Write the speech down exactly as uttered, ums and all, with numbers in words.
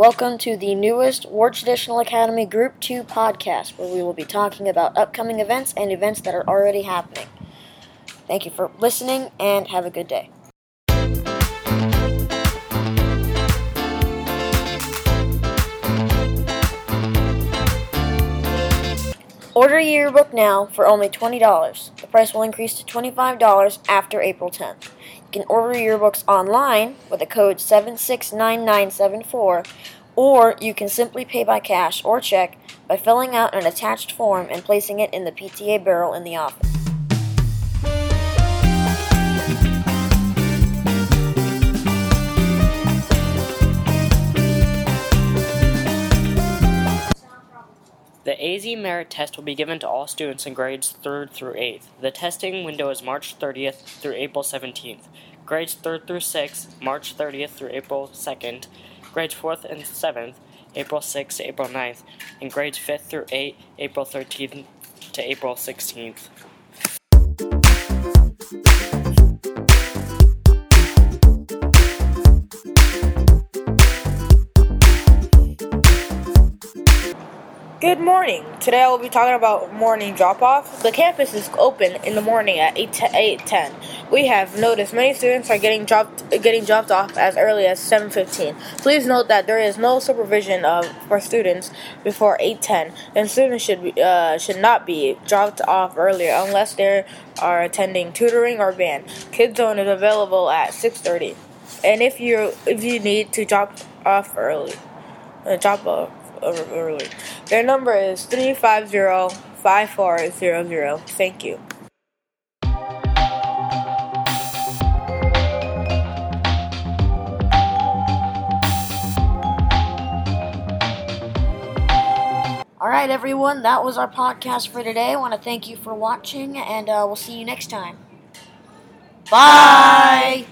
welcome to the newest Ward Traditional Academy Group two podcast, where we will be talking about upcoming events and events that are already happening. Thank you for listening, and have a good day. Order a yearbook now for only twenty dollars. The price will increase to twenty-five dollars after April tenth. You can order yearbooks online with the code seven six nine nine seven four, or you can simply pay by cash or check by filling out an attached form and placing it in the P T A barrel in the office. The A Z Merit Test will be given to all students in grades third through eighth. The testing window is March thirtieth through April seventeenth. Grades third through sixth, March thirtieth through April second. Grades fourth and seventh, April sixth to April ninth. And grades fifth through eighth, April thirteenth to April sixteenth. Good morning. Today I will be talking about morning drop-off. The campus is open in the morning at eight ten. We have noticed many students are getting dropped getting dropped off as early as seven fifteen. Please note that there is no supervision of for students before eight ten, and students should be, uh, should not be dropped off earlier unless they are attending tutoring or band. Kids Zone is available at six thirty, and if you if you need to drop off early, uh, drop off. early. Their number is three five zero, five four zero zero. Thank you. Alright, everyone, that was our podcast for today. I want to thank you for watching, and uh, we'll see you next time. Bye!